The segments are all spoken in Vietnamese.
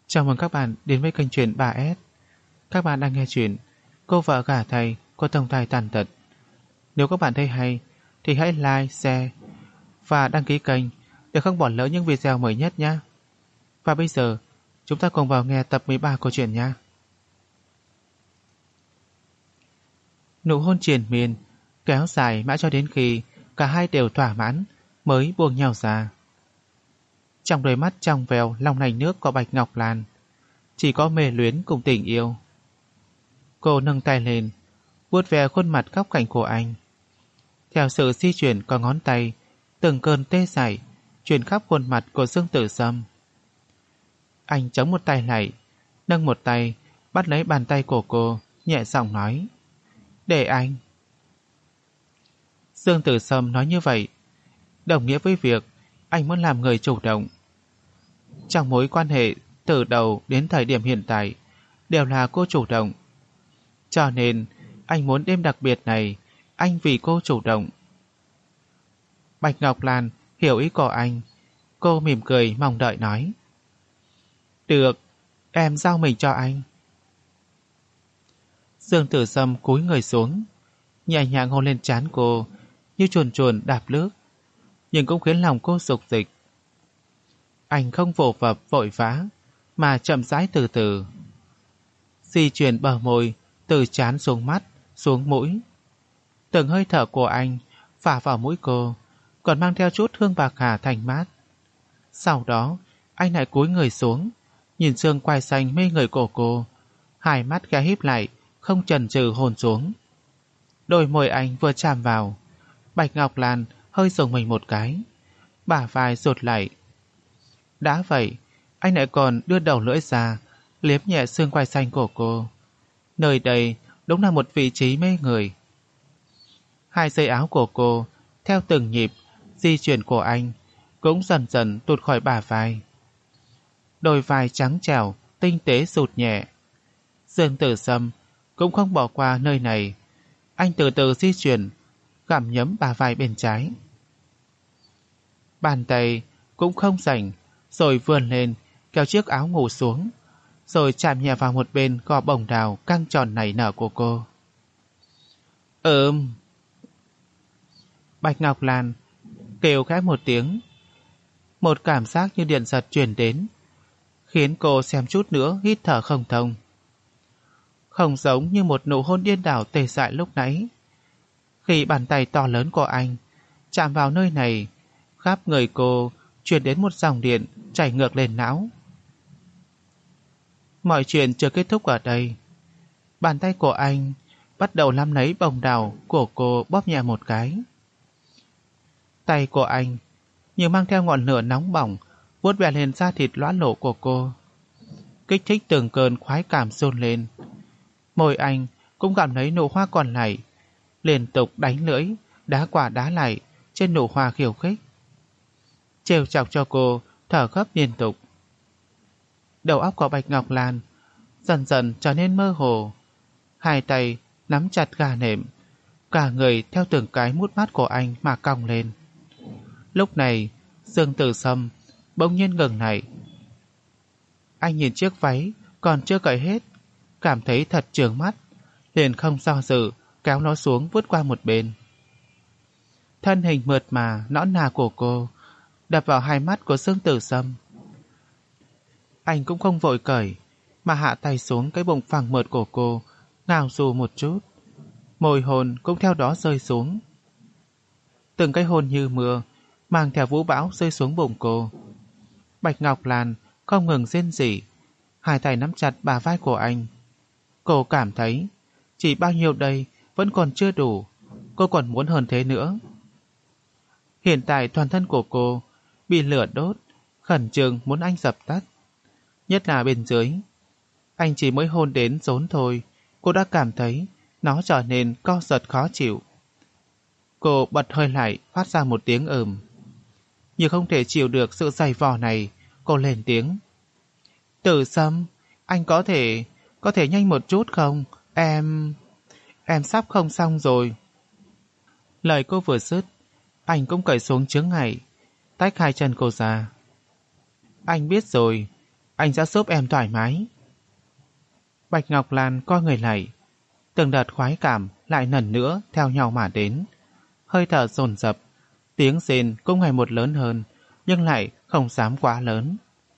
Chào mừng các bạn đến với kênh truyện 3S. Các bạn đang nghe truyện Cô vợ gả thầy của tổng tài tàn tật. Nếu các bạn thấy hay thì hãy like, share và đăng ký kênh để không bỏ lỡ những video mới nhất nhé. Và bây giờ chúng ta cùng vào nghe tập 13 của truyện nha. Nụ hôn triền miên kéo dài mãi cho đến khi cả hai đều thỏa mãn mới buông nhau ra. Trong đôi mắt trong veo long lanh nước của Bạch Ngọc Lan chỉ có mê luyến cùng tình yêu. Cô nâng tay lên vuốt ve khuôn mặt góc cạnh của anh. Theo sự di chuyển của ngón tay, từng cơn tê dại truyền khắp khuôn mặt của Dương Tử Sâm. Anh chống một tay lại, nâng một tay bắt lấy bàn tay của cô, nhẹ giọng nói: "Để anh." Dương Tử Sâm nói như vậy đồng nghĩa với việc anh muốn làm người chủ động. Trong mối quan hệ từ đầu đến thời điểm hiện tại đều là cô chủ động. Cho nên anh muốn đêm đặc biệt này anh vì cô chủ động. Bạch Ngọc Lan hiểu ý của anh. Cô mỉm cười mong đợi nói: "Được, em giao mình cho anh." Dương Tử Sâm cúi người xuống, nhẹ nhàng hôn lên trán cô như chuồn chuồn đạp lướt, nhưng cũng khiến lòng cô sục dịch. Anh không vồ vập vội vã mà chậm rãi từ từ di chuyển bờ môi từ trán xuống mắt, xuống mũi. Từng hơi thở của anh phả vào mũi cô còn mang theo chút hương bạc hà thanh mát. Sau đó anh lại cúi người xuống, nhìn xương quai xanh mê người của cô, hai mắt khẽ híp lại, không chần chừ hôn xuống. Đôi môi anh vừa chạm vào, Bạch Ngọc Lan hơi rùng mình một cái, bả vai rụt lại. Đã vậy, anh lại còn đưa đầu lưỡi ra liếm nhẹ xương quai xanh của cô. Nơi đây đúng là một vị trí mê người. Hai dây áo của cô theo từng nhịp di chuyển của anh cũng dần dần tụt khỏi bả vai. Đôi vai trắng trẻo tinh tế sụt nhẹ. Dương Tử Sâm cũng không bỏ qua nơi này. Anh từ từ di chuyển, gặm nhấm bả vai bên trái. Bàn tay cũng không rảnh, rồi vươn lên kéo chiếc áo ngủ xuống, rồi chạm nhẹ vào một bên gò bồng đào căng tròn nảy nở của cô. Bạch Ngọc Lan kêu khẽ một tiếng. Một cảm giác như điện giật truyền đến, khiến cô xem chút nữa hít thở không thông. Không giống như một nụ hôn điên đảo tê dại lúc nãy. Khi bàn tay to lớn của anh chạm vào nơi này, khắp người cô truyền đến một dòng điện chảy ngược lên não. Mọi chuyện chưa kết thúc ở đây. Bàn tay của anh bắt đầu nắm lấy bồng đào của cô, bóp nhẹ một cái. Tay của anh như mang theo ngọn lửa nóng bỏng vuốt ve lên da thịt loãng lổ của cô, kích thích từng cơn khoái cảm dồn lên. Môi anh cũng cảm lấy nụ hoa còn lại, liên tục đánh lưỡi đá qua đá lại trên nụ hoa khiêu khích, trêu chọc cho cô thở gấp liên tục. Đầu óc của Bạch Ngọc Lan dần dần trở nên mơ hồ, hai tay nắm chặt gà nệm, cả người theo từng cái mút mát của anh mà cong lên. Lúc này Dương Tử Sâm bỗng nhiên ngừng lại. Anh nhìn chiếc váy còn chưa cởi hết, cảm thấy thật chướng mắt, liền không do dự kéo nó xuống vút qua một bên. Thân hình mượt mà nõn nà của cô đập vào hai mắt của Dương Tử Sâm. Anh cũng không vội cởi mà hạ tay xuống cái bụng phẳng mượt của cô, ngào dù một chút. Môi hôn cũng theo đó rơi xuống. Từng cái hôn như mưa mang theo vũ bão rơi xuống bụng cô. Bạch Ngọc Lan không ngừng rên rỉ, hai tay nắm chặt bả vai của anh. Cô cảm thấy chỉ bao nhiêu đây vẫn còn chưa đủ, cô còn muốn hơn thế nữa. Hiện tại toàn thân của cô bị lửa đốt, khẩn trương muốn anh dập tắt. Nhất là bên dưới, anh chỉ mới hôn đến rốn thôi, cô đã cảm thấy nó trở nên co giật khó chịu. Cô bật hơi lại, phát ra một tiếng như không thể chịu được sự giày vò này. Cô lên tiếng: "Tử Sâm, anh có thể nhanh một chút không? Em sắp không xong rồi." Lời cô vừa dứt, anh cũng cởi xuống chướng ngại, tách hai chân cô ra. "Anh biết rồi, anh sẽ giúp em thoải mái. Bạch Ngọc Lan co người lại, từng đợt khoái cảm lại lần nữa theo nhau mà đến. Hơi thở dồn dập, tiếng rên cũng ngày một lớn hơn, nhưng lại không dám quá lớn.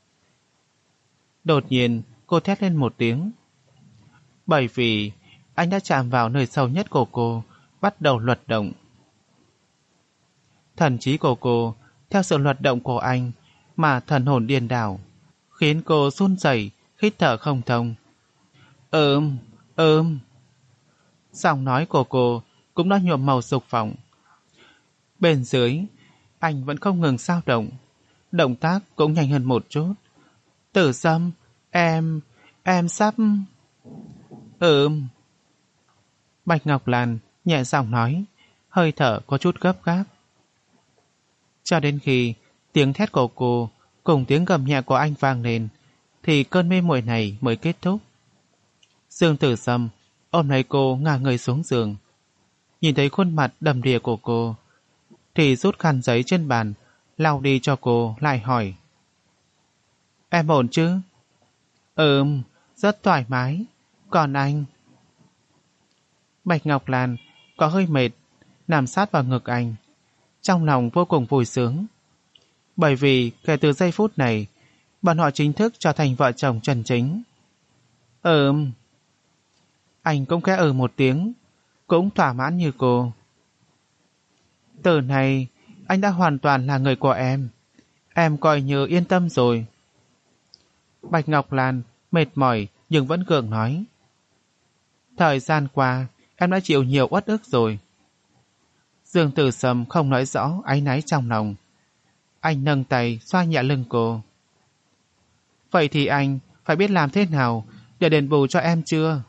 Đột nhiên cô thét lên một tiếng. Bởi vì anh đã chạm vào nơi sâu nhất của cô, bắt đầu luật động. Thần trí của cô theo sự luật động của anh mà thần hồn điên đảo, khiến cô run rẩy, hít thở không thông. Ừm. Giọng nói của cô cũng đã nhuộm màu dục vọng. Bên dưới, anh vẫn không ngừng dao động, động tác cũng nhanh hơn một chút. Tử Sâm, em sắp... Bạch Ngọc Lan nhẹ giọng nói, hơi thở có chút gấp gáp. Cho đến khi tiếng thét của cô cùng tiếng gầm nhẹ của anh vang lên, thì cơn mê muội này mới kết thúc. Dương Tử Sâm ôm lấy cô ngả người xuống giường. Nhìn thấy khuôn mặt đầm đìa của cô, thì rút khăn giấy trên bàn, lau đi cho cô, lại hỏi. Em ổn chứ? Rất thoải mái. Còn anh? Bạch Ngọc Lan có hơi mệt, nằm sát vào ngực anh. Trong lòng vô cùng vui sướng. Bởi vì kể từ giây phút này, bọn họ chính thức trở thành vợ chồng chân chính. Anh cũng khẽ một tiếng, cũng thỏa mãn như cô. Từ này, anh đã hoàn toàn là người của em coi như yên tâm rồi. Bạch Ngọc Lan mệt mỏi nhưng vẫn gượng nói. Thời gian qua, em đã chịu nhiều uất ức rồi. Dương Tử Sâm không nói rõ áy náy trong lòng. Anh nâng tay xoa nhẹ lưng cô. Vậy thì anh phải biết làm thế nào để đền bù cho em chưa?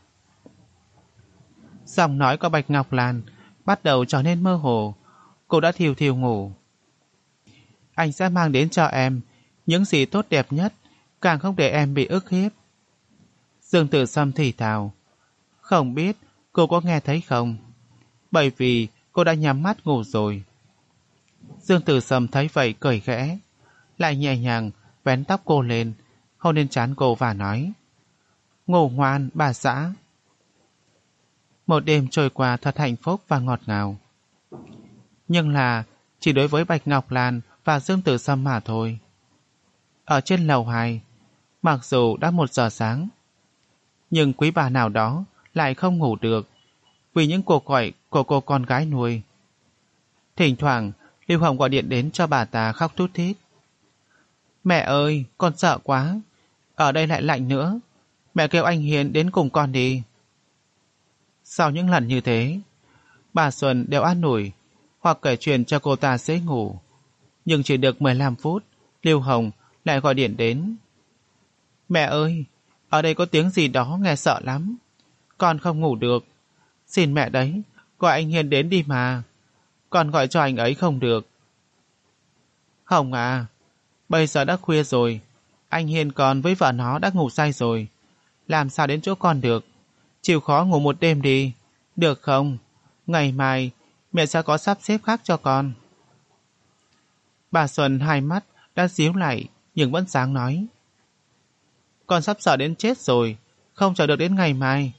Giọng nói của Bạch Ngọc Lan bắt đầu trở nên mơ hồ. Cô đã thiêu thiêu ngủ. Anh sẽ mang đến cho em những gì tốt đẹp nhất, càng không để em bị ức hiếp. Dương Tử Sâm thì thào. Không biết cô có nghe thấy không? Bởi vì cô đã nhắm mắt ngủ rồi. Dương Tử Sâm thấy vậy cười khẽ, lại nhẹ nhàng vén tóc cô lên, hôn lên trán cô và nói. Ngủ ngoan bà xã. Một đêm trôi qua thật hạnh phúc và ngọt ngào. Nhưng là chỉ đối với Bạch Ngọc Lan và Dương Tử Sâm mà thôi. Ở trên lầu 2, mặc dù đã 1 giờ sáng, nhưng quý bà nào đó lại không ngủ được vì những cuộc gọi của cô con gái nuôi. Thỉnh thoảng Lưu Hồng gọi điện đến cho bà ta khóc thút thít. Mẹ ơi, con sợ quá. Ở đây lại lạnh nữa. Mẹ kêu anh Hiền đến cùng con đi. Sau những lần như thế, bà Xuân đều an ủi hoặc kể chuyện cho cô ta dễ ngủ. Nhưng chỉ được 15 phút, Lưu Hồng lại gọi điện đến. Mẹ ơi, ở đây có tiếng gì đó nghe sợ lắm. Con không ngủ được. Xin mẹ đấy, gọi anh Hiền đến đi mà. Con gọi cho anh ấy không được. Hồng à, bây giờ đã khuya rồi. Anh Hiền con với vợ nó đã ngủ say rồi. Làm sao đến chỗ con được? Chịu khó ngủ một đêm đi. Được không? Ngày mai mẹ sẽ có sắp xếp khác cho con. Bà Xuân hai mắt đã díu lại nhưng vẫn sáng nói. Con sắp sợ đến chết rồi. Không chờ được đến ngày mai.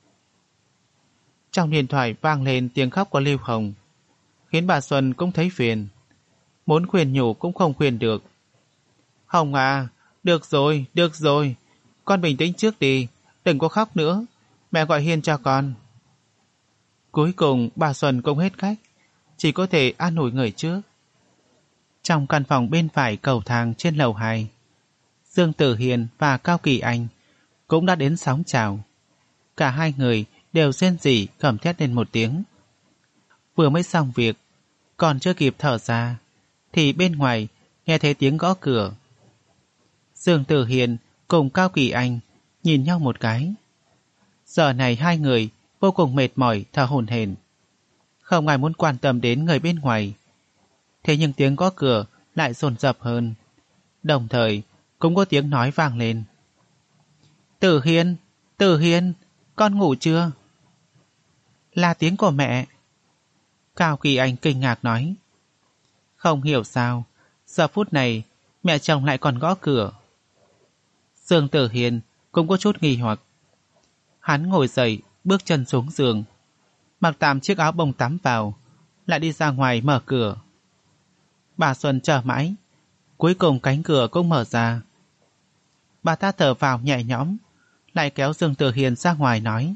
Trong điện thoại vang lên tiếng khóc của Lưu Hồng, khiến bà Xuân cũng thấy phiền. Muốn khuyên nhủ cũng không khuyên được. Hồng à, được rồi. Con bình tĩnh trước đi, đừng có khóc nữa. Mẹ gọi Hiền cho con. Cuối cùng bà Xuân cũng hết cách, chỉ có thể an ủi người trước. Trong căn phòng bên phải cầu thang trên lầu 2, Dương Tử Hiền và Cao Kỳ Anh cũng đã đến sóng chào. Cả hai người đều rên rỉ gầm thét lên một tiếng. Vừa mới xong việc, còn chưa kịp thở ra, thì bên ngoài nghe thấy tiếng gõ cửa. Dương Tử Hiền cùng Cao Kỳ Anh nhìn nhau một cái. Giờ này hai người vô cùng mệt mỏi thở hổn hển. Không ai muốn quan tâm đến người bên ngoài. Thế nhưng tiếng gõ cửa lại dồn dập hơn. Đồng thời cũng có tiếng nói vang lên. Tử Hiền, con ngủ chưa? Là tiếng của mẹ. Cao Kỳ Anh kinh ngạc nói. Không hiểu sao, giờ phút này mẹ chồng lại còn gõ cửa. Dương Tử Hiên cũng có chút nghi hoặc. Hắn ngồi dậy, bước chân xuống giường, mặc tạm chiếc áo bông tắm vào, lại đi ra ngoài mở cửa. Bà Xuân chờ mãi, cuối cùng cánh cửa cũng mở ra. Bà ta thở vào nhẹ nhõm, lại kéo Dương Tử Hiên ra ngoài nói: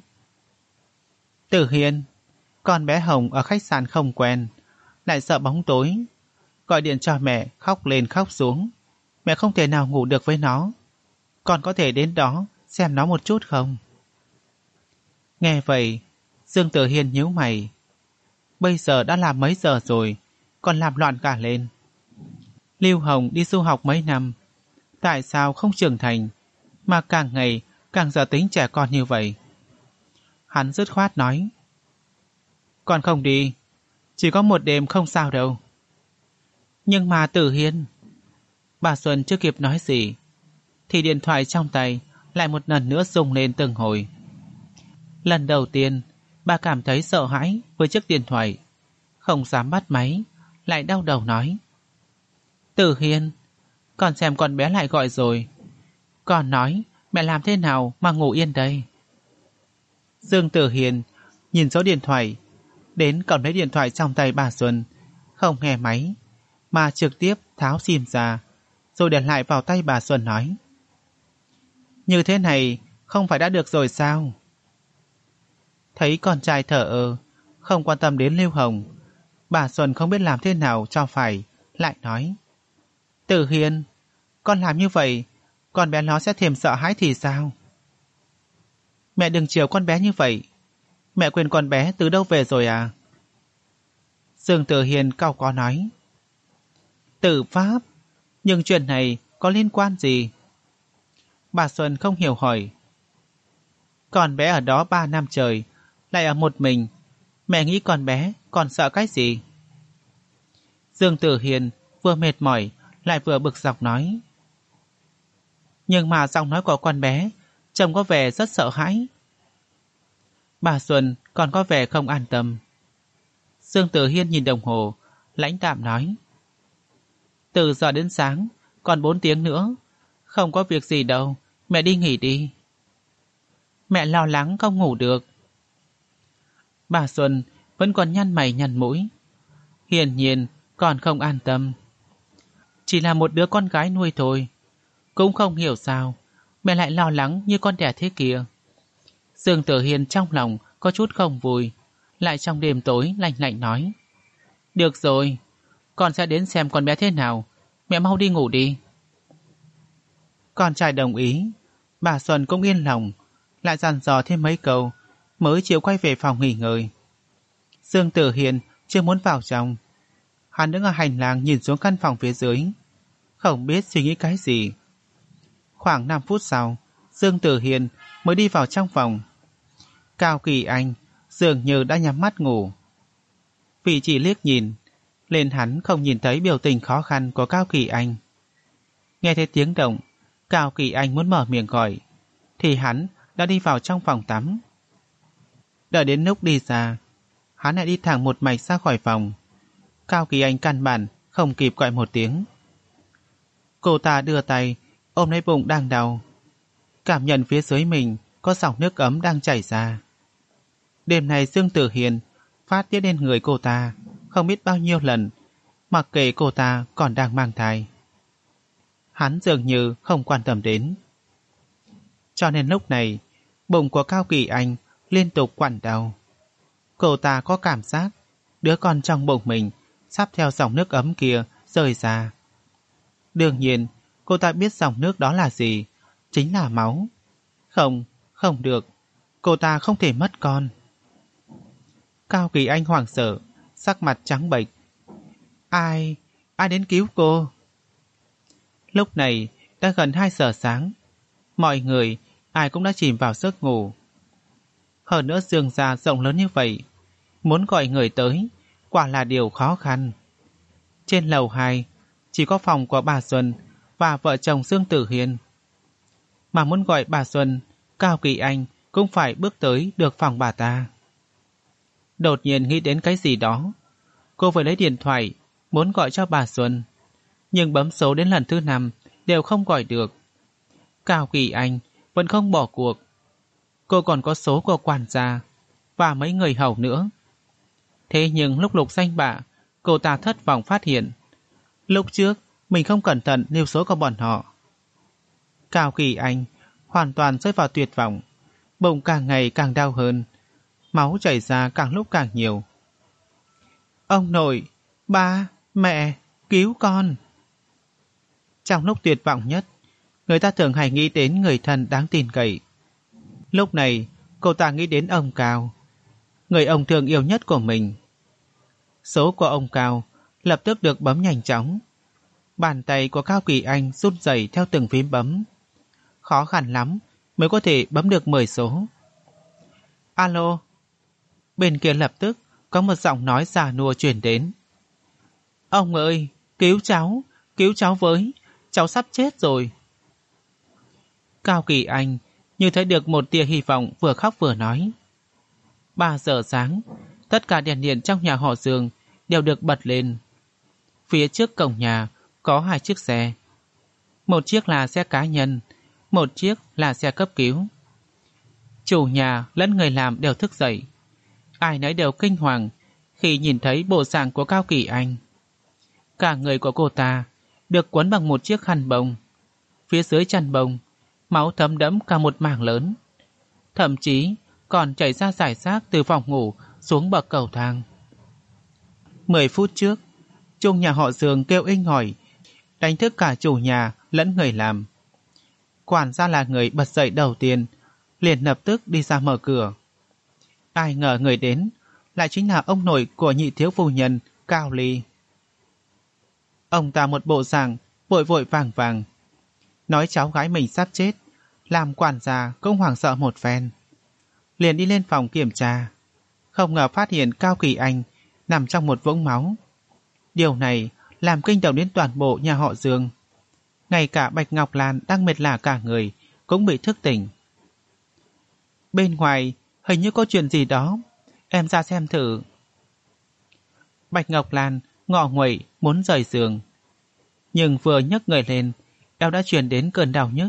Tử Hiên, con bé Hồng ở khách sạn không quen, lại sợ bóng tối, gọi điện cho mẹ khóc lên khóc xuống, mẹ không thể nào ngủ được với nó. Con có thể đến đó xem nó một chút không? Nghe vậy, Dương Tử Hiên nhíu mày. Bây giờ đã là mấy giờ rồi, còn làm loạn cả lên. Lưu Hồng đi du học mấy năm, tại sao không trưởng thành, mà càng ngày càng giờ tính trẻ con như vậy? Hắn dứt khoát nói: Con không đi, chỉ có một đêm không sao đâu. Nhưng mà Tử Hiên... Bà Xuân chưa kịp nói gì, thì điện thoại trong tay lại một lần nữa rung lên từng hồi. Lần đầu tiên, bà cảm thấy sợ hãi với chiếc điện thoại, không dám bắt máy, lại đau đầu nói: Tử Hiên, con xem con bé lại gọi rồi. Con nói mẹ làm thế nào mà ngủ yên đây? Dương Tử Hiên nhìn số điện thoại, đến cầm lấy điện thoại trong tay bà Xuân, không nghe máy, mà trực tiếp tháo sim ra, rồi để lại vào tay bà Xuân nói: Như thế này không phải đã được rồi sao? Thấy con trai thở ơ, không quan tâm đến Lưu Hồng, bà Xuân không biết làm thế nào cho phải, lại nói: Tử Hiên, con làm như vậy, con bé nó sẽ thêm sợ hãi thì sao? Mẹ đừng chiều con bé như vậy. Mẹ quên con bé từ đâu về rồi à? Dương Tử Hiên cau có nói: Tử pháp, nhưng chuyện này có liên quan gì? Bà Xuân không hiểu hỏi: Con bé ở đó 3 năm trời, lại ở một mình, mẹ nghĩ con bé còn sợ cái gì? Dương Tử Hiên vừa mệt mỏi lại vừa bực dọc nói: Nhưng mà giọng nói của con bé trông có vẻ rất sợ hãi. Bà Xuân còn có vẻ không an tâm. Dương Tử Hiên nhìn đồng hồ, lãnh đạm nói: Từ giờ đến sáng còn 4 tiếng nữa, không có việc gì đâu, mẹ đi nghỉ đi. Mẹ lo lắng không ngủ được. Bà Xuân vẫn còn nhăn mày nhăn mũi, hiển nhiên còn không an tâm. Chỉ là một đứa con gái nuôi thôi, cũng không hiểu sao mẹ lại lo lắng như con đẻ thế kia. Dương Tử Hiên trong lòng có chút không vui, lại trong đêm tối lạnh lạnh nói: Được rồi, con sẽ đến xem con bé thế nào, mẹ mau đi ngủ đi. Con trai đồng ý, bà Xuân cũng yên lòng, lại dặn dò thêm mấy câu mới chịu quay về phòng nghỉ ngơi. Dương Tử Hiên chưa muốn vào trong, hắn đứng ở hành lang nhìn xuống căn phòng phía dưới, không biết suy nghĩ cái gì. Khoảng 5 phút sau, Dương Tử Hiên mới đi vào trong phòng. Cao Kỳ Anh dường như đã nhắm mắt ngủ. Vì chỉ liếc nhìn, nên hắn không nhìn thấy biểu tình khó khăn của Cao Kỳ Anh. Nghe thấy tiếng động, Cao Kỳ Anh muốn mở miệng gọi, thì hắn đã đi vào trong phòng tắm. Đợi đến lúc đi ra, hắn lại đi thẳng một mạch ra khỏi phòng. Cao Kỳ Anh căn bản không kịp gọi một tiếng. Cô ta đưa tay ôm lấy bụng đang đau, cảm nhận phía dưới mình có dòng nước ấm đang chảy ra. Đêm này Dương Tử Hiên phát tiết lên người cô ta không biết bao nhiêu lần, mặc kệ cô ta còn đang mang thai. Hắn dường như không quan tâm đến. Cho nên lúc này, bụng của Cao Kỳ Anh liên tục quặn đau. Cô ta có cảm giác đứa con trong bụng mình sắp theo dòng nước ấm kia rơi ra. Đương nhiên, cô ta biết dòng nước đó là gì, chính là máu. Không được, cô ta không thể mất con. Cao Kỳ Anh hoảng sợ, sắc mặt trắng bệch. Ai đến cứu cô? Lúc này đã gần 2 giờ sáng, mọi người ai cũng đã chìm vào giấc ngủ. Hơn nữa Dương gia rộng lớn như vậy, muốn gọi người tới quả là điều khó khăn. Trên lầu 2 chỉ có phòng của bà Xuân và vợ chồng Dương Tử Hiên. Mà muốn gọi bà Xuân, Cao Kỳ Anh cũng phải bước tới được phòng bà ta. Đột nhiên nghĩ đến cái gì đó, cô vừa lấy điện thoại muốn gọi cho bà Xuân, nhưng bấm số đến lần thứ 5 đều không gọi được. Cao Kỳ Anh vẫn không bỏ cuộc. Cô còn có số của quản gia và mấy người hầu nữa. Thế nhưng lúc lục danh bạ, cô ta thất vọng phát hiện lúc trước mình không cẩn thận nêu số của bọn họ. Cao Kỳ Anh hoàn toàn rơi vào tuyệt vọng, bụng càng ngày càng đau hơn, máu chảy ra càng lúc càng nhiều. Ông nội, ba, mẹ, cứu con! Trong lúc tuyệt vọng nhất, người ta thường hay nghĩ đến người thân đáng tin cậy. Lúc này, cô ta nghĩ đến ông Cao, người ông thương yêu nhất của mình. Số của ông Cao lập tức được bấm nhanh chóng. Bàn tay của Cao Kỳ Anh run rẩy theo từng phím bấm. Khó khăn lắm mới có thể bấm được 10 số. Alo! Bên kia lập tức có một giọng nói già nua truyền đến. Ông ơi, cứu cháu với, cháu sắp chết rồi. Cao Kỳ Anh như thấy được một tia hy vọng, vừa khóc vừa nói. 3 giờ sáng, tất cả đèn điện trong nhà họ Dương đều được bật lên. Phía trước cổng nhà có 2 chiếc xe. Một chiếc là xe cá nhân, một chiếc là xe cấp cứu. Chủ nhà lẫn người làm đều thức dậy. Ai nấy đều kinh hoàng khi nhìn thấy bộ dạng của Cao Kỳ Anh. Cả người của cô ta được quấn bằng một chiếc khăn bông. Phía dưới chăn bông, máu thấm đẫm cả một mảng lớn. Thậm chí còn chảy ra rải rác từ phòng ngủ xuống bậc cầu thang. 10 phút trước, chung nhà họ Dương kêu inh ỏi, đánh thức cả chủ nhà lẫn người làm. Quản gia là người bật dậy đầu tiên, liền lập tức đi ra mở cửa. Ai ngờ người đến lại chính là ông nội của nhị thiếu phu nhân Cao Ly. Ông ta một bộ dạng vội vội vàng vàng, nói cháu gái mình sắp chết, làm quản gia cũng hoảng sợ một phen. Liền đi lên phòng kiểm tra, không ngờ phát hiện Cao Kỳ Anh nằm trong một vũng máu. Điều này làm kinh động đến toàn bộ nhà họ Dương. Ngay cả Bạch Ngọc Lan đang mệt lả cả người cũng bị thức tỉnh. Bên ngoài hình như có chuyện gì đó, em ra xem thử. Bạch Ngọc Lan ngọ nguậy muốn rời giường, nhưng vừa nhấc người lên, eo đã truyền đến cơn đau nhức.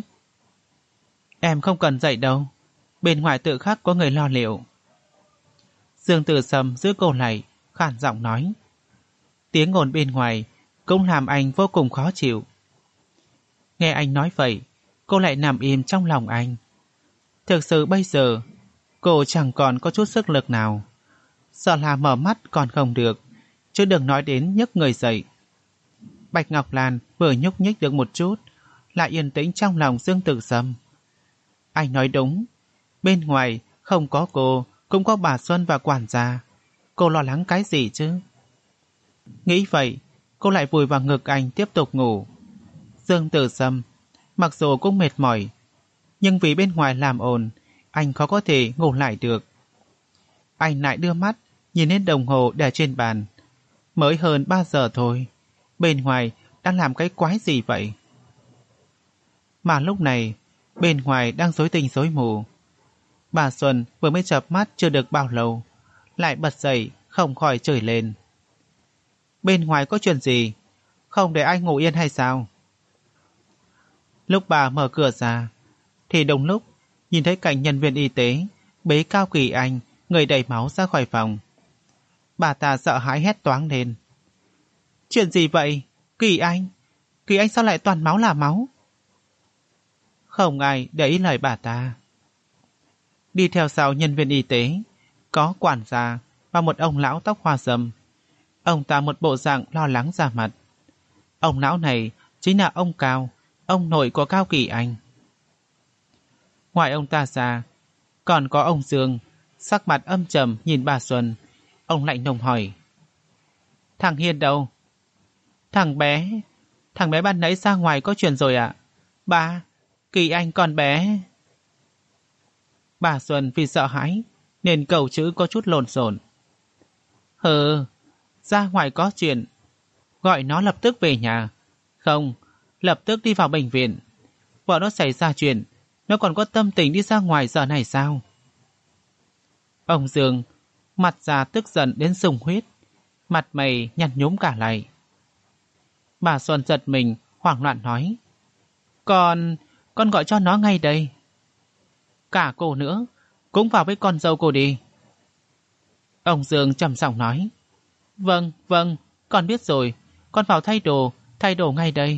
Em không cần dậy đâu, bên ngoài tự khắc có người lo liệu. Dương Tử Sâm giữ cô lại, khản giọng nói. Tiếng ồn bên ngoài cũng làm anh vô cùng khó chịu. Nghe anh nói vậy, cô lại nằm im trong lòng anh. Thực sự bây giờ cô chẳng còn có chút sức lực nào, sợ là mở mắt còn không được, chứ đừng nói đến nhấc người dậy. Bạch Ngọc Lan vừa nhúc nhích được một chút, lại yên tĩnh trong lòng Dương Tử Sâm. Anh nói đúng, bên ngoài không có cô, cũng có bà Xuân và quản gia. Cô lo lắng cái gì chứ? Nghĩ vậy, cô lại vùi vào ngực anh tiếp tục ngủ. Dương Tử Sâm mặc dù cũng mệt mỏi, nhưng vì bên ngoài làm ồn, anh khó có thể ngủ lại được. Anh lại đưa mắt nhìn lên đồng hồ để trên bàn. Mới hơn 3 giờ thôi, bên ngoài đang làm cái quái gì vậy? Mà lúc này, bên ngoài đang rối tinh rối mù. Bà Xuân vừa mới chợp mắt chưa được bao lâu, lại bật dậy không khỏi chửi lên. Bên ngoài có chuyện gì? Không để anh ngủ yên hay sao? Lúc bà mở cửa ra, thì đồng lúc nhìn thấy cảnh nhân viên y tế bế Cao Kỳ Anh, người đầy máu ra khỏi phòng. Bà ta sợ hãi hét toáng lên. Chuyện gì vậy? Kỳ Anh sao lại toàn máu là máu? Không ai để ý lời bà ta. Đi theo sau nhân viên y tế có quản gia và một ông lão tóc hoa râm. Ông ta một bộ dạng lo lắng ra mặt. Ông lão này chính là ông Cao, ông nội của Cao Kỳ Anh. Ngoài ông ta ra, còn có ông Dương, sắc mặt âm trầm nhìn bà Xuân. Ông lạnh lùng hỏi. Thằng Hiên đâu? Thằng bé ban nãy ra ngoài có chuyện rồi ạ. Ba, Kỳ Anh còn bé. Bà Xuân vì sợ hãi nên cầu chữ có chút lộn xộn. Ra ngoài có chuyện, gọi nó lập tức về nhà. Không, lập tức đi vào bệnh viện. Vợ nó xảy ra chuyện, nó còn có tâm tình đi ra ngoài giờ này sao? Ông Dương mặt già tức giận đến sùng huyết, mặt mày nhăn nhúm cả lại. Bà Xuân giật mình, hoảng loạn nói. con gọi cho nó ngay đây. Cả cô nữa, cũng vào với con dâu cô đi. Ông Dương trầm giọng nói. Vâng, vâng, con biết rồi, con vào thay đồ ngay đây.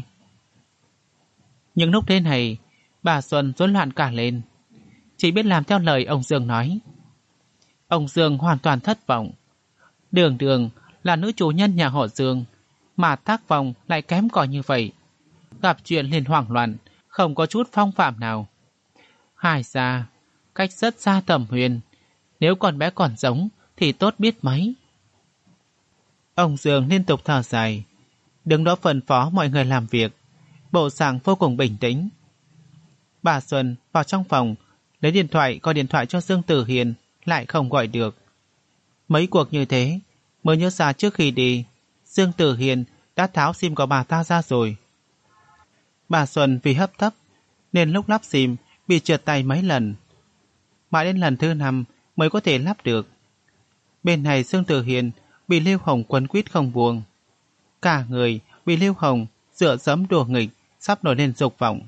Nhưng lúc thế này, bà Xuân rối loạn cả lên, chỉ biết làm theo lời ông Dương nói. Ông Dương hoàn toàn thất vọng. Đường Đường là nữ chủ nhân nhà họ Dương, mà tác phong lại kém cỏi như vậy. Gặp chuyện liền hoảng loạn, không có chút phong phạm nào. Hai ra, cách rất xa Thẩm Huyền, nếu con bé còn giống thì tốt biết mấy. Ông Dương liên tục thở dài, đứng đó phân phó mọi người làm việc, bộ dạng vô cùng bình tĩnh. Bà Xuân vào trong phòng, lấy điện thoại gọi điện thoại cho Dương Tử Hiền, lại không gọi được. Mấy cuộc như thế, mới nhớ ra trước khi đi, Dương Tử Hiền đã tháo sim của bà ta ra rồi. Bà Xuân vì hấp tấp, nên lúc lắp sim bị trượt tay mấy lần. Mãi đến lần thứ 5 mới có thể lắp được. Bên này Dương Tử Hiền bị Lưu Hồng quấn quýt không buông. Cả người bị Lưu Hồng dựa dẫm đùa nghịch, sắp nổi lên dục vọng.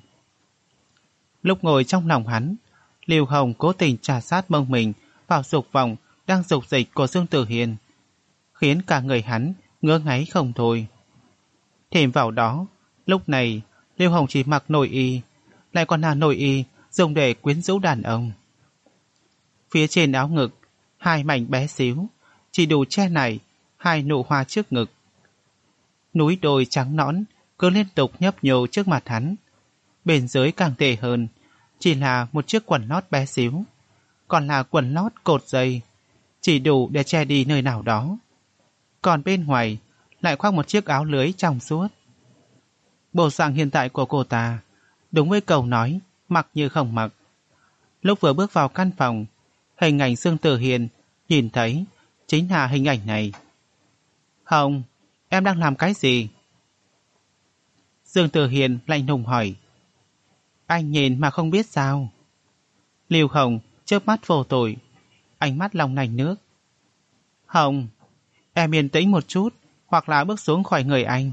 Lúc ngồi trong lòng hắn, Lưu Hồng cố tình trà sát mông mình vào dục vọng đang dục dịch của Dương Tử Hiền, khiến cả người hắn ngứa ngáy không thôi. Thêm vào đó, lúc này Lưu Hồng chỉ mặc nội y, lại còn là nội y dùng để quyến rũ đàn ông. Phía trên áo ngực, 2 mảnh bé xíu, chỉ đủ che nải 2 nụ hoa trước ngực. Núi đồi trắng nõn cứ liên tục nhấp nhô trước mặt hắn. Bên dưới càng tệ hơn, chỉ là một chiếc quần lót bé xíu, còn là quần lót cột dây, chỉ đủ để che đi nơi nào đó. Còn bên ngoài lại khoác một chiếc áo lưới trong suốt. Bộ dạng hiện tại của cô ta đúng với câu nói mặc như không mặc. Lúc vừa bước vào căn phòng, hình ảnh Dương Tử Hiền nhìn thấy chính là hình ảnh này. Hồng, em đang làm cái gì? Dương Tử Hiền lạnh lùng hỏi. Anh nhìn mà không biết sao? Lưu Hồng chớp mắt vô tội, ánh mắt long lanh nước. Hồng, em yên tĩnh một chút, hoặc là bước xuống khỏi người anh.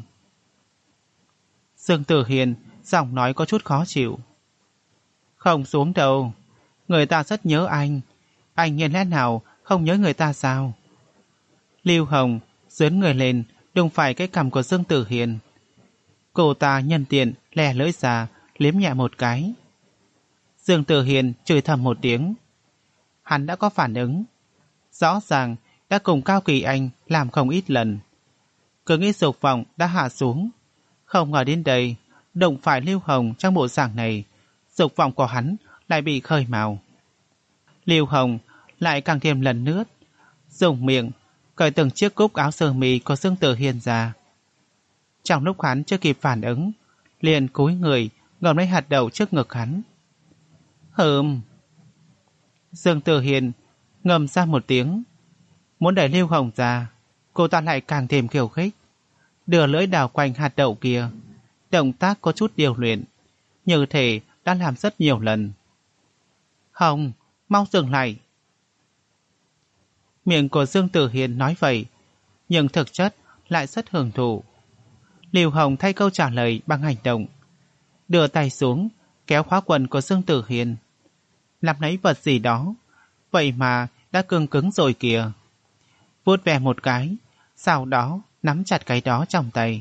Dương Tử Hiền giọng nói có chút khó chịu. Không xuống đâu, người ta rất nhớ anh nhìn lẽ nào không nhớ người ta sao? Lưu Hồng dướn người lên, đụng phải cái cằm của Dương Tử Hiền. Cô ta nhân tiện lè lưỡi ra, liếm nhẹ một cái. Dương Tử Hiền chửi thầm một tiếng. Hắn đã có phản ứng, rõ ràng đã cùng Cao Kỳ Anh làm không ít lần. Cứ nghĩ dục vọng đã hạ xuống, không ngờ đến đây đụng phải Lưu Hồng trong bộ dạng này, dục vọng của hắn lại bị khơi mào. Lưu Hồng lại càng thêm lần nữa, dùng miệng cởi từng chiếc cúc áo sơ mi của Dương Tử Hiền ra. Trong lúc hắn chưa kịp phản ứng, liền cúi người ngậm lấy hạt đậu trước ngực hắn. Dương Tử Hiền ngầm ra một tiếng, muốn đẩy Lưu Hồng ra, cô ta lại càng thêm khiêu khích, đưa lưỡi đào quanh hạt đậu kia. Động tác có chút điều luyện, như thể đã làm rất nhiều lần. Hồng, mau dừng lại. Miệng của Dương Tử Hiền nói vậy, nhưng thực chất lại rất hưởng thụ. Lưu Hồng thay câu trả lời bằng hành động, đưa tay xuống kéo khóa quần của Dương Tử Hiền, làm lấy vật gì đó, vậy mà đã cứng cứng rồi kìa. Vuốt về một cái, sau đó nắm chặt cái đó trong tay.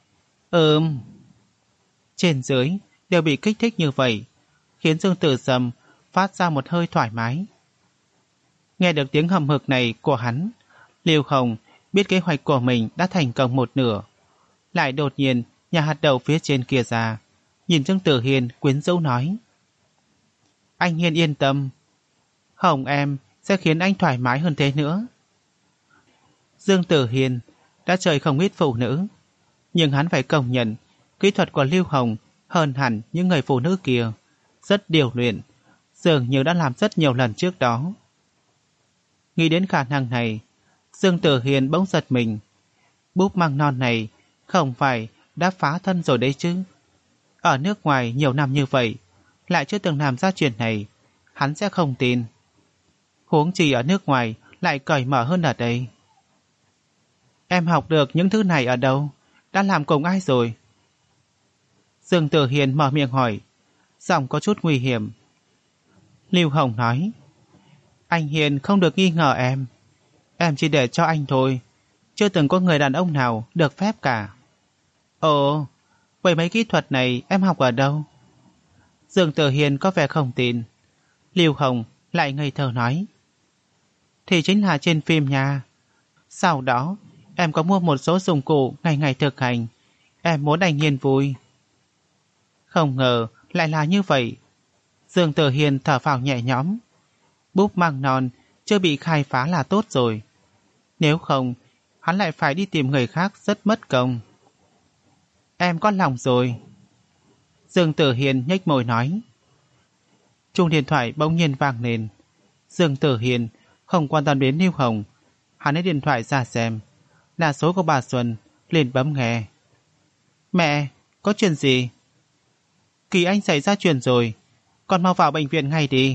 Trên dưới đều bị kích thích như vậy, khiến Dương Tử Sâm phát ra một hơi thoải mái. Nghe được tiếng hầm hực này của hắn, Lưu Hồng biết kế hoạch của mình đã thành công một nửa, lại đột nhiên nhà hạt đậu phía trên kia ra, nhìn Dương Tử Hiền quyến rũ nói. Anh Hiền yên tâm, Hồng em sẽ khiến anh thoải mái hơn thế nữa. Dương Tử Hiền đã chơi không ít phụ nữ, nhưng hắn phải công nhận kỹ thuật của Lưu Hồng hơn hẳn những người phụ nữ kia, rất điều luyện, dường như đã làm rất nhiều lần trước đó. Nghĩ đến khả năng này, Dương Tử Hiền bỗng giật mình. Búp măng non này không phải đã phá thân rồi đấy chứ? Ở nước ngoài nhiều năm như vậy, lại chưa từng làm ra chuyện này, hắn sẽ không tin. Huống chi ở nước ngoài lại cởi mở hơn ở đây. Em học được những thứ này ở đâu? Đã làm cùng ai rồi? Dương Tử Hiền mở miệng hỏi, giọng có chút nguy hiểm. Lưu Hồng nói, anh Hiền không được nghi ngờ em chỉ để cho anh thôi, chưa từng có người đàn ông nào được phép cả. Ồ, vậy mấy kỹ thuật này em học ở đâu? Dương Tử Hiền có vẻ không tin. Lưu Hồng lại ngây thơ nói, thì chính là trên phim nha. Sau đó em có mua một số dụng cụ ngày ngày thực hành, em muốn anh Hiền vui. Không ngờ lại là như vậy. Dương Tử Hiền thở phào nhẹ nhõm. Búp măng non chưa bị khai phá là tốt rồi. Nếu không, hắn lại phải đi tìm người khác rất mất công. Em có lòng rồi. Dương Tử Hiền nhếch môi nói. Chuông điện thoại bỗng nhiên vang lên. Dương Tử Hiền không quan tâm đến Lưu Hồng. Hắn lấy điện thoại ra xem. Là số của bà Xuân, liền bấm nghe. Mẹ, có chuyện gì? Kỳ Anh xảy ra chuyện rồi, con mau vào bệnh viện ngay đi.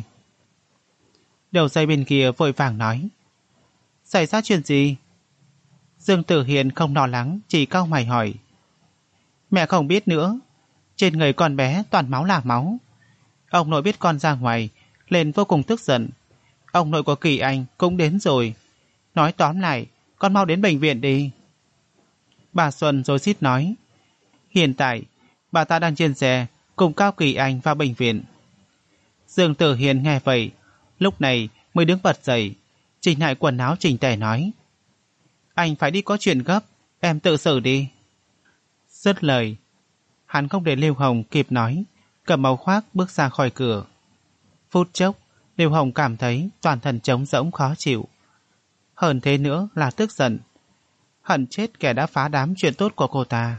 Đầu dây bên kia vội vàng nói. Xảy ra chuyện gì? Dương Tử Hiền không lo lắng, chỉ cau mày hỏi. Mẹ không biết nữa. Trên người con bé toàn máu là máu. Ông nội biết con ra ngoài, lên vô cùng tức giận. Ông nội của Kỳ Anh cũng đến rồi. Nói tóm lại, con mau đến bệnh viện đi. Bà Xuân rồi xít nói. Hiện tại, bà ta đang trên xe cùng Cao Kỳ Anh vào bệnh viện. Dương Tử Hiền nghe vậy, lúc này mới đứng bật dậy, chỉnh lại quần áo chỉnh tề nói. Anh phải đi có chuyện gấp, em tự xử đi. Dứt lời, hắn không để Lưu Hồng kịp nói, cầm áo khoác bước ra khỏi cửa. Phút chốc, Lưu Hồng cảm thấy toàn thân trống rỗng khó chịu. Hơn thế nữa là tức giận. Hận chết kẻ đã phá đám chuyện tốt của cô ta.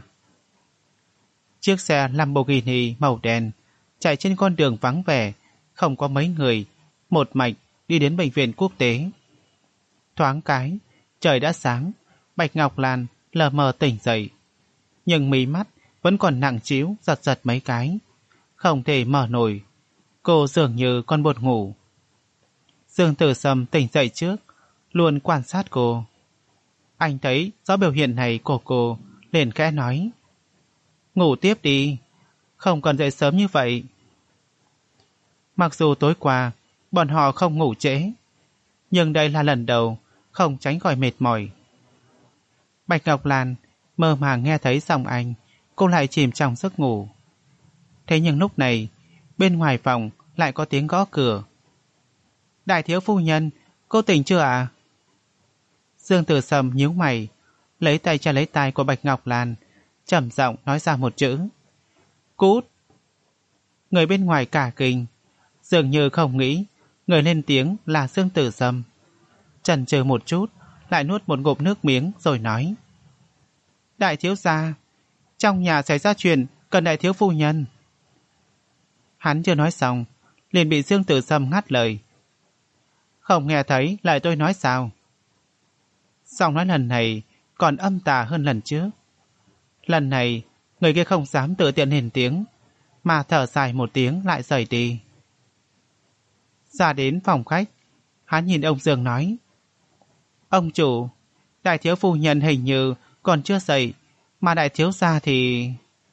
Chiếc xe Lamborghini màu đen chạy trên con đường vắng vẻ, không có mấy người, một mạch đi đến bệnh viện quốc tế. Thoáng cái, trời đã sáng, Bạch Ngọc Lan lờ mờ tỉnh dậy. Nhưng mí mắt vẫn còn nặng trĩu giật giật mấy cái, không thể mở nổi. Cô dường như còn buồn ngủ. Dương Tử Sâm tỉnh dậy trước, luôn quan sát cô. Anh thấy rõ biểu hiện này của cô, liền khẽ nói. Ngủ tiếp đi, không cần dậy sớm như vậy. Mặc dù tối qua bọn họ không ngủ trễ, nhưng đây là lần đầu không tránh khỏi mệt mỏi. Bạch Ngọc Lan mơ màng nghe thấy giọng anh, cô lại chìm trong giấc ngủ. Thế nhưng lúc này, bên ngoài phòng lại có tiếng gõ cửa. Đại thiếu phu nhân, cô tỉnh chưa ạ? Dương Tử Sâm nhíu mày, lấy tay che lấy tai của Bạch Ngọc Lan, trầm giọng nói ra một chữ. Cút! Người bên ngoài cả kinh, dường như không nghĩ người lên tiếng là Dương Tử Sâm. Chần chừ một chút, lại nuốt một ngụm nước miếng rồi nói. Đại thiếu gia, trong nhà xảy ra chuyện cần đại thiếu phu nhân. Hắn chưa nói xong, liền bị Dương Tử Sâm ngắt lời. Không nghe thấy lại tôi nói sao? Giọng nói lần này còn âm tà hơn lần trước. Lần này, người kia không dám tự tiện lên tiếng, mà thở dài một tiếng lại rời đi. Ra đến phòng khách, hắn nhìn ông Dương nói. Ông chủ, đại thiếu phu nhân hình như còn chưa dậy, mà đại thiếu gia thì...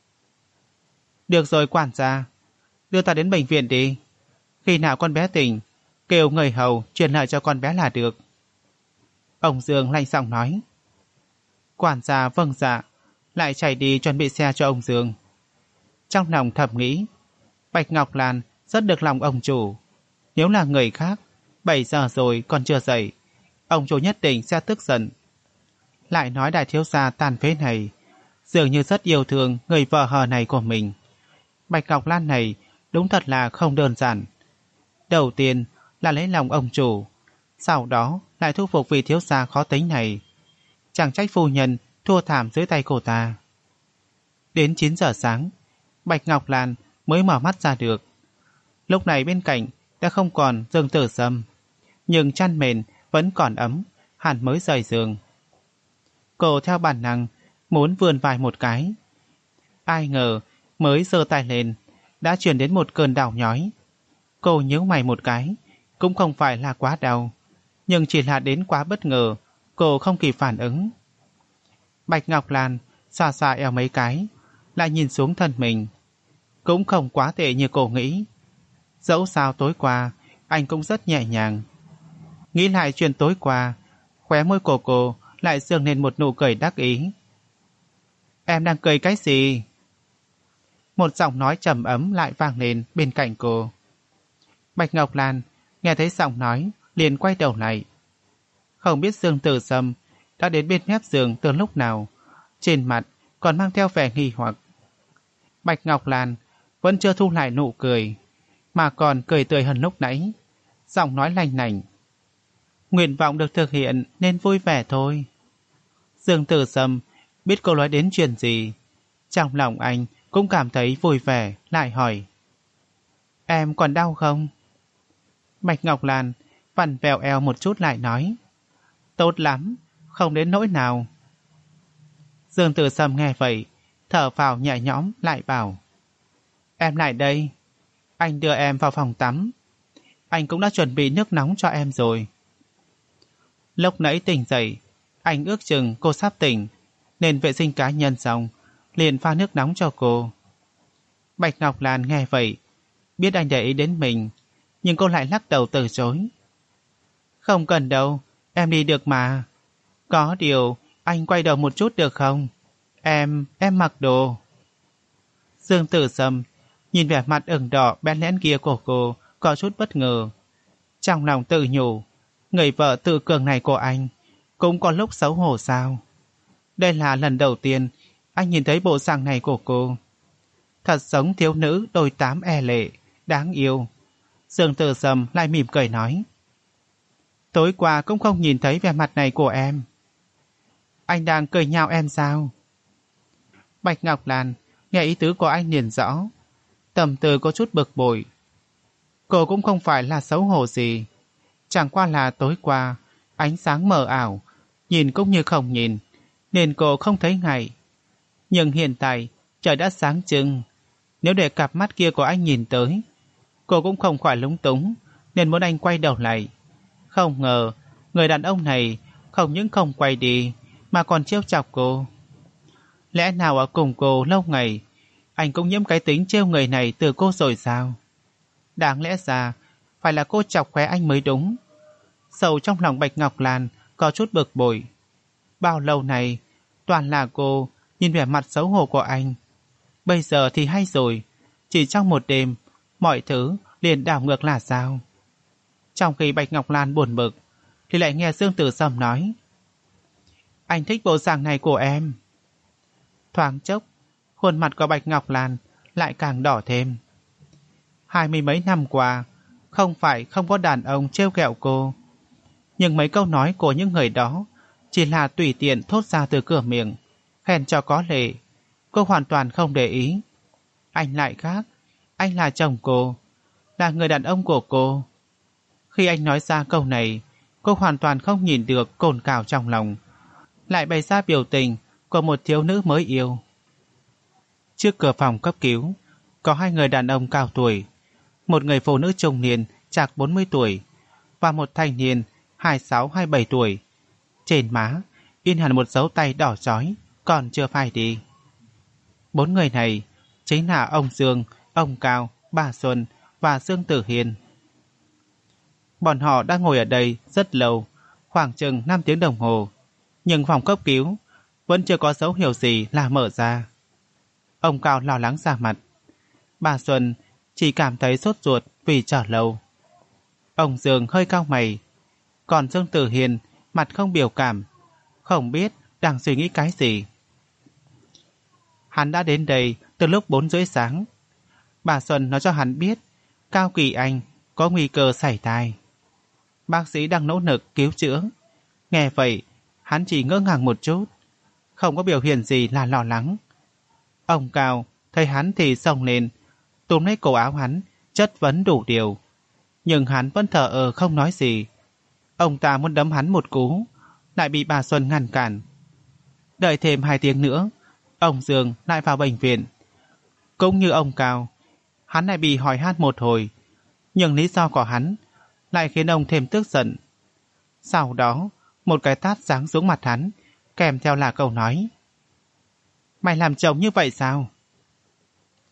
Được rồi quản gia, đưa ta đến bệnh viện đi. Khi nào con bé tỉnh, kêu người hầu truyền lại cho con bé là được. Ông Dương lạnh giọng nói. Quản gia vâng dạ, lại chạy đi chuẩn bị xe cho ông Dương. Trong lòng thầm nghĩ, Bạch Ngọc Lan rất được lòng ông chủ. Nếu là người khác, 7 giờ rồi còn chưa dậy, ông chủ nhất định sẽ tức giận. Lại nói đại thiếu gia tàn phế này dường như rất yêu thương người vợ hờ này của mình. Bạch Ngọc Lan này đúng thật là không đơn giản. Đầu tiên là lấy lòng ông chủ, sau đó lại thu phục vị thiếu gia khó tính này. Chẳng trách phu nhân thua thảm dưới tay cô ta. Đến 9 giờ sáng, Bạch Ngọc Lan mới mở mắt ra được. Lúc này bên cạnh đã không còn Dương Tử Sâm, nhưng chăn mền vẫn còn ấm, hẳn mới rời giường. Cô theo bản năng muốn vươn vai một cái. Ai ngờ mới giơ tay lên đã truyền đến một cơn đau nhói. Cô nhíu mày một cái, cũng không phải là quá đau, nhưng chỉ là đến quá bất ngờ, cô không kịp phản ứng. Bạch Ngọc Lan xoa xoa eo mấy cái, lại nhìn xuống thân mình. cũng không quá tệ như cô nghĩ. Dẫu sao tối qua, anh cũng rất nhẹ nhàng. Nghĩ lại chuyện tối qua, khóe môi của cô lại dương lên một nụ cười đắc ý. Em đang cười cái gì? Một giọng nói trầm ấm lại vang lên bên cạnh cô. Bạch Ngọc Lan nghe thấy giọng nói, liền quay đầu lại. Không biết Dương Tử Sâm đã đến bên mép giường từ lúc nào, trên mặt còn mang theo vẻ nghi hoặc. Bạch Ngọc Lan vẫn chưa thu lại nụ cười, mà còn cười tươi hơn lúc nãy, giọng nói lành lành. Nguyện vọng được thực hiện nên vui vẻ thôi. Dương Tử Sâm biết cô nói đến chuyện gì, trong lòng anh cũng cảm thấy vui vẻ, lại hỏi. Em còn đau không? Bạch Ngọc Lan vặn vẹo eo một chút lại nói. Tốt lắm, không đến nỗi nào. Dương Tử Sâm nghe vậy, thở phào nhẹ nhõm lại bảo. Em lại đây, anh đưa em vào phòng tắm. Anh cũng đã chuẩn bị nước nóng cho em rồi. Lúc nãy tỉnh dậy, anh ước chừng cô sắp tỉnh, nên vệ sinh cá nhân xong, liền pha nước nóng cho cô. Bạch Ngọc Lan nghe vậy, biết anh để ý đến mình, nhưng cô lại lắc đầu từ chối. Không cần đâu, em đi được mà. Có điều, anh quay đầu một chút được không? Em mặc đồ. Dương Tử Sâm nhìn vẻ mặt ửng đỏ bẽn lẽn kia của cô, có chút bất ngờ. Trong lòng tự nhủ, người vợ tự cường này của anh cũng có lúc xấu hổ sao? Đây là lần đầu tiên anh nhìn thấy bộ dạng này của cô. Thật giống thiếu nữ đôi tám e lệ, đáng yêu. Dương Tử Sâm lại mỉm cười nói. Tối qua cũng không nhìn thấy vẻ mặt này của em. Anh đang cười nhạo em sao? Bạch Ngọc Lan nghe ý tứ của anh liền rõ, tâm tư có chút bực bội. Cô cũng không phải là xấu hổ gì, chẳng qua là tối qua ánh sáng mờ ảo, nhìn cũng như không nhìn, nên cô không thấy ngại. Nhưng hiện tại trời đã sáng trưng, nếu để cặp mắt kia của anh nhìn tới, cô cũng không khỏi lúng túng, nên muốn anh quay đầu lại. Không ngờ người đàn ông này không những không quay đi mà còn trêu chọc cô. Lẽ nào ở cùng cô lâu ngày anh cũng nhiễm cái tính trêu người này từ cô rồi sao? Đáng lẽ ra phải là cô chọc khóe anh mới đúng. Sầu trong lòng Bạch Ngọc Lan có chút bực bội. Bao lâu này toàn là cô nhìn vẻ mặt xấu hổ của anh. Bây giờ thì hay rồi, chỉ trong một đêm mọi thứ liền đảo ngược là sao? Trong khi Bạch Ngọc Lan buồn bực thì lại nghe Dương Tử Sâm nói. Anh thích bộ dạng này của em. Thoáng chốc, khuôn mặt của Bạch Ngọc Lan lại càng đỏ thêm. 20 mấy năm qua, không phải không có đàn ông trêu ghẹo cô, nhưng mấy câu nói của những người đó chỉ là tùy tiện thốt ra từ cửa miệng, khen cho có lệ. Cô hoàn toàn không để ý. Anh lại khác, anh là chồng cô, là người đàn ông của cô. Khi anh nói ra câu này, cô hoàn toàn không nhìn được cồn cào trong lòng, lại bày ra biểu tình của một thiếu nữ mới yêu. Trước cửa phòng cấp cứu, có hai người đàn ông cao tuổi, một người phụ nữ trung niên chạc 40 tuổi và một thanh niên 26-27 tuổi. Trên má in hẳn một dấu tay đỏ chói, còn chưa phai đi. 4 người này chính là ông Dương, ông Cao, bà Xuân và Dương Tử Hiên. Bọn họ đã ngồi ở đây rất lâu, khoảng chừng 5 tiếng đồng hồ, nhưng phòng cấp cứu vẫn chưa có dấu hiệu gì là mở ra. Ông Cao lo lắng ra mặt. Bà Xuân chỉ cảm thấy sốt ruột vì chờ lâu. Ông Dương hơi cau mày, còn Dương Tử Hiên mặt không biểu cảm, không biết đang suy nghĩ cái gì. Hắn đã đến đây từ lúc 4 rưỡi sáng. Bà Xuân nói cho hắn biết Cao Kỳ Anh có nguy cơ sảy thai. Bác sĩ đang nỗ lực cứu chữa. Nghe vậy, hắn chỉ ngỡ ngàng một chút, không có biểu hiện gì là lo lắng. Ông Cao thấy hắn thì xông lên, túm lấy cổ áo hắn, chất vấn đủ điều. Nhưng hắn vẫn thờ ơ không nói gì. Ông ta muốn đấm hắn một cú, lại bị bà Xuân ngăn cản. Đợi thêm 2 tiếng nữa, ông Dương lại vào bệnh viện. Cũng như ông Cao, hắn lại bị hỏi han một hồi, nhưng lý do của hắn lại khiến ông thêm tức giận. Sau đó, một cái tát giáng xuống mặt hắn, kèm theo là câu nói. Mày làm chồng như vậy sao?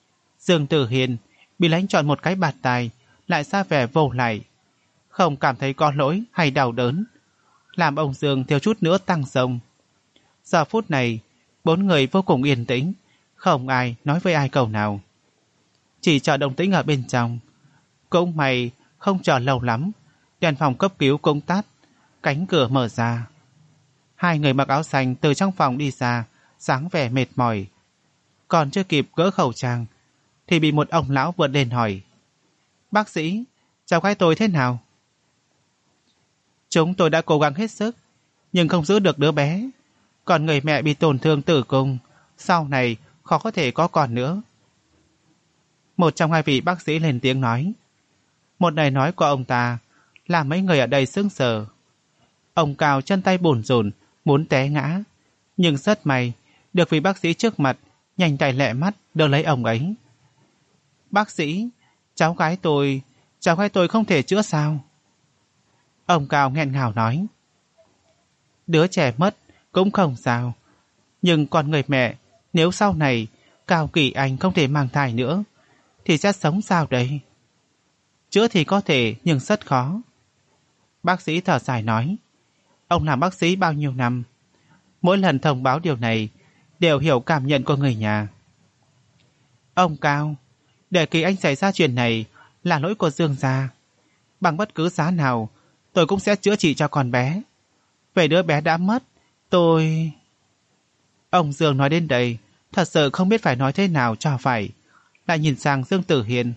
Dương Tử Hiền bị lãnh chọn một cái bạt tai, lại ra vẻ vô lại, không cảm thấy có lỗi hay đau đớn, làm ông Dương thiếu chút nữa tăng sông. Giờ phút này, bốn người vô cùng yên tĩnh, không ai nói với ai câu nào. Chỉ chờ động tĩnh ở bên trong. Cũng may không chờ lâu lắm, đèn phòng cấp cứu cũng tắt, cánh cửa mở ra. Hai người mặc áo xanh từ trong phòng đi ra, dáng vẻ mệt mỏi. Còn chưa kịp gỡ khẩu trang, thì bị một ông lão vượt lên hỏi: "Bác sĩ, cháu gái tôi thế nào?" "Chúng tôi đã cố gắng hết sức, nhưng không giữ được đứa bé. Còn người mẹ bị tổn thương tử cung, sau này khó có thể có con nữa." Một trong hai vị bác sĩ lên tiếng nói. Một lời nói của ông ta làm mấy người ở đây sững sờ. Ông Cao chân tay bủn rủn, muốn té ngã, nhưng rất may được vị bác sĩ trước mặt nhanh tay lẹ mắt đỡ lấy ông ấy. "Bác sĩ, cháu gái tôi không thể chữa sao?" Ông Cao nghẹn ngào nói. "Đứa trẻ mất cũng không sao, nhưng còn người mẹ, nếu sau này Cao Kỳ Anh không thể mang thai nữa, thì sẽ sống sao đây?" "Chữa thì có thể, nhưng rất khó." Bác sĩ thở dài nói. Ông làm bác sĩ bao nhiêu năm, mỗi lần thông báo điều này đều hiểu cảm nhận của người nhà. "Ông Cao, để Kỳ Anh xảy ra chuyện này là lỗi của Dương gia. Bằng bất cứ giá nào, tôi cũng sẽ chữa trị cho con bé. Về đứa bé đã mất, tôi..." Ông Dương nói đến đây, thật sự không biết phải nói thế nào cho phải, lại nhìn sang Dương Tử Hiền.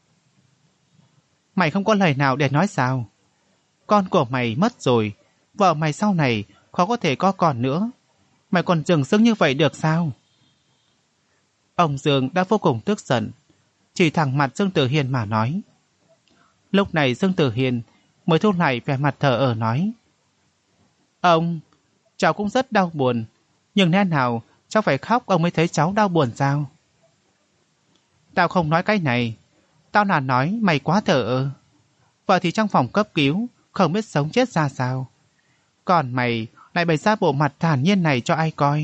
"Mày không có lời nào để nói sao? Con của mày mất rồi, vợ mày sau này khó có thể có con nữa. Mày còn dừng dưng như vậy được sao?" Ông Dương đã vô cùng tức giận, chỉ thẳng mặt Dương Tử Hiền mà nói. Lúc này Dương Tử Hiền mới thu lại vẻ mặt thờ ơ nói: "Ông, cháu cũng rất đau buồn, nhưng lẽ nào cháu phải khóc ông mới thấy cháu đau buồn sao?" "Tao không nói cái này, tao là nói mày quá thờ ơ. Vợ thì trong phòng cấp cứu, không biết sống chết ra sao. Còn mày lại bày ra bộ mặt thản nhiên này cho ai coi?"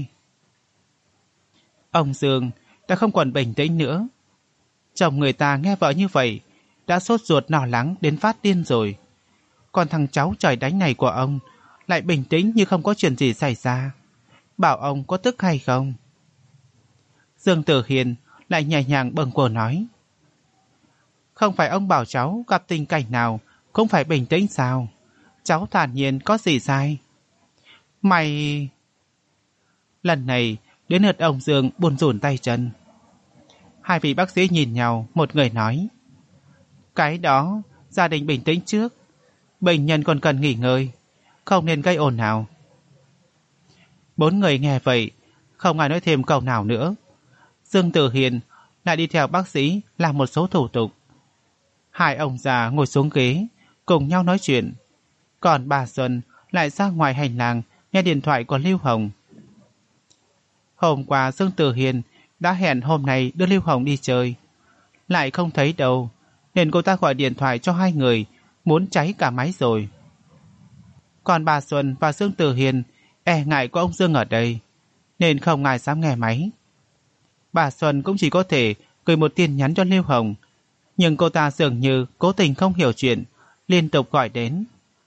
Ông Dương đã không còn bình tĩnh nữa. Chồng người ta nghe vợ như vậy đã sốt ruột lo lắng đến phát điên rồi. Còn thằng cháu trời đánh này của ông lại bình tĩnh như không có chuyện gì xảy ra. Bảo ông có tức hay không? Dương Tử Hiền lại nhẹ nhàng bâng quơ nói: "Không phải ông bảo cháu gặp tình cảnh nào cũng phải bình tĩnh sao? Cháu thản nhiên có gì sai?" "Mày..." Lần này đến lượt ông Dương buồn rủn tay chân. Hai vị bác sĩ nhìn nhau, một người nói: "Cái đó, gia đình bình tĩnh trước. Bệnh nhân còn cần nghỉ ngơi, không nên gây ồn ào." Bốn người nghe vậy, không ai nói thêm câu nào nữa. Dương Tử Hiền lại đi theo bác sĩ làm một số thủ tục. Hai ông già ngồi xuống ghế, cùng nhau nói chuyện. Còn bà Xuân lại ra ngoài hành lang nghe điện thoại của Lưu Hồng. Hôm qua Dương Tử Hiền đã hẹn hôm nay đưa Lưu Hồng đi chơi, lại không thấy đâu, nên cô ta gọi điện thoại cho hai người, muốn cháy cả máy rồi. Còn bà Xuân và Dương Tử Hiền e ngại có ông Dương ở đây, nên không ai dám nghe máy. Bà Xuân cũng chỉ có thể gửi một tin nhắn cho Lưu Hồng, nhưng cô ta dường như cố tình không hiểu chuyện, liên tục gọi đến.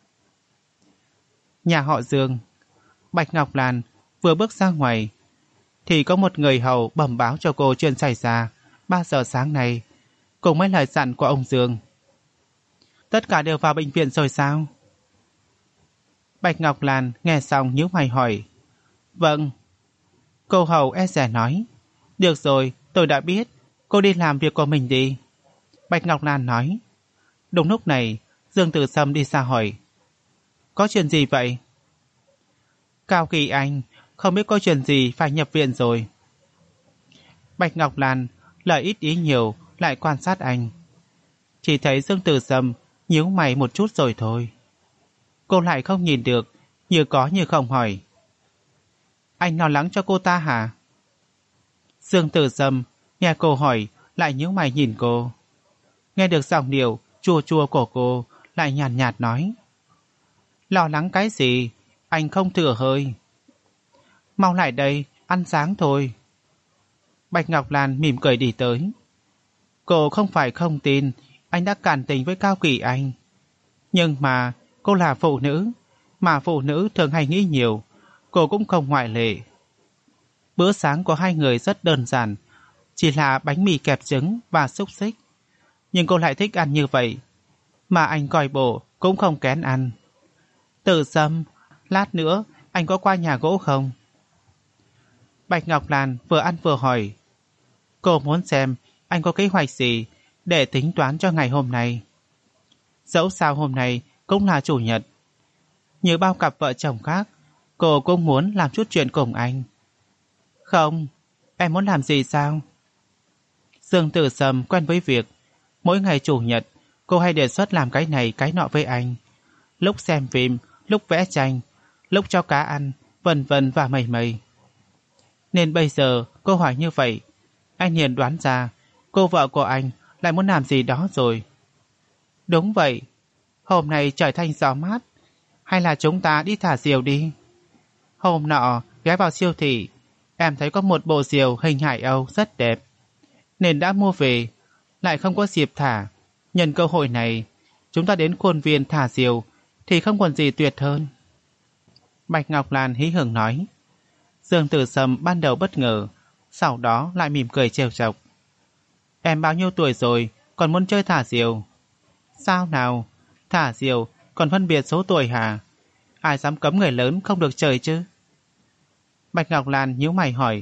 Nhà họ Dương. Bạch Ngọc Lan vừa bước ra ngoài thì có một người hầu bẩm báo cho cô chuyện xảy ra 3 giờ sáng nay, cùng mấy lời dặn của ông Dương. "Tất cả đều vào bệnh viện rồi sao?" Bạch Ngọc Lan nghe xong nhíu mày hỏi. "Vâng." Cô hầu e dè nói. "Được rồi, tôi đã biết, cô đi làm việc của mình đi." Bạch Ngọc Lan nói. Đúng lúc này, Dương Tử Sâm đi ra hỏi: "Có chuyện gì vậy?" "Cao Kỳ Anh không biết có chuyện gì phải nhập viện rồi." Bạch Ngọc Lan lời ít ý nhiều lại quan sát anh. Chỉ thấy Dương Tử Sâm nhíu mày một chút rồi thôi. Cô lại không nhìn được, như có như không hỏi: "Anh lo lắng cho cô ta hả?" Dương Tử Sâm nghe cô hỏi lại nhíu mày nhìn cô. Nghe được giọng điệu chua chua của cô, lại nhàn nhạt nói: "Lo lắng cái gì, anh không thừa hơi. Mau lại đây, ăn sáng thôi." Bạch Ngọc Lan mỉm cười đi tới. Cô không phải không tin anh đã cản tình với Cao Kỳ Anh. Nhưng mà cô là phụ nữ, mà phụ nữ thường hay nghĩ nhiều, cô cũng không ngoại lệ. Bữa sáng của hai người rất đơn giản, chỉ là bánh mì kẹp trứng và xúc xích. Nhưng cô lại thích ăn như vậy, mà anh coi bộ cũng không kén ăn. Từ Sâm, lát nữa anh có qua nhà gỗ không? Bạch Ngọc Lan vừa ăn vừa hỏi. Cô muốn xem anh có kế hoạch gì để tính toán cho ngày hôm nay. Dẫu sao hôm nay cũng là chủ nhật. Như bao cặp vợ chồng khác, cô cũng muốn làm chút chuyện cùng anh. Không, em muốn làm gì sao? Dương Tử Sâm quen với việc mỗi ngày chủ nhật cô hay đề xuất làm cái này cái nọ với anh. Lúc xem phim, lúc vẽ tranh, lúc cho cá ăn, vân vân và mây mây. Nên bây giờ cô hỏi như vậy, anh liền đoán ra cô vợ của anh lại muốn làm gì đó rồi. Đúng vậy, hôm nay trời thanh gió mát, hay là chúng ta đi thả diều đi? Hôm nọ ghé vào siêu thị, em thấy có một bộ diều hình hải âu rất đẹp, nên đã mua về, lại không có dịp thả. Nhân cơ hội này, chúng ta đến khuôn viên thả diều thì không còn gì tuyệt hơn. Bạch Ngọc Lan hí hửng nói. Dương Tử Sâm ban đầu bất ngờ, sau đó lại mỉm cười trêu chọc. Em bao nhiêu tuổi rồi, còn muốn chơi thả diều? Sao nào, thả diều còn phân biệt số tuổi hả? Ai dám cấm người lớn không được chơi chứ? Bạch Ngọc Lan nhíu mày hỏi.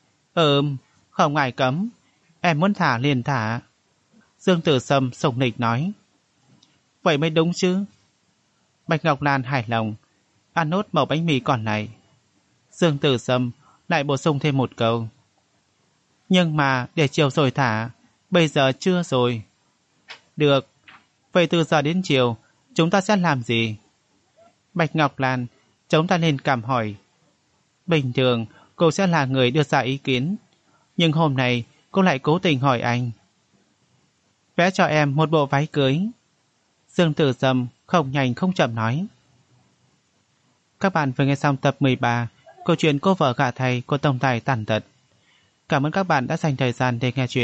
Không ai cấm, em muốn thả liền thả. Dương Tử Sâm sủng nịch nói. Vậy mới đúng chứ. Bạch Ngọc Lan hài lòng, ăn nốt mẩu bánh mì còn lại. Dương Tử Sâm lại bổ sung thêm một câu. Nhưng mà để chiều rồi thả, bây giờ chưa rồi. Được, vậy từ giờ đến chiều chúng ta sẽ làm gì? Bạch Ngọc Lan chống tay lên cằm hỏi. Bình thường cô sẽ là người đưa ra ý kiến, nhưng hôm nay cô lại cố tình hỏi anh. Vẽ cho em một bộ váy cưới. Dương Tử Sâm không nhanh không chậm nói. Các bạn vừa nghe xong tập 13 câu chuyện Cô vợ gả thầy của tổng tài Tàn Tật. Cảm ơn các bạn đã dành thời gian để nghe chuyện.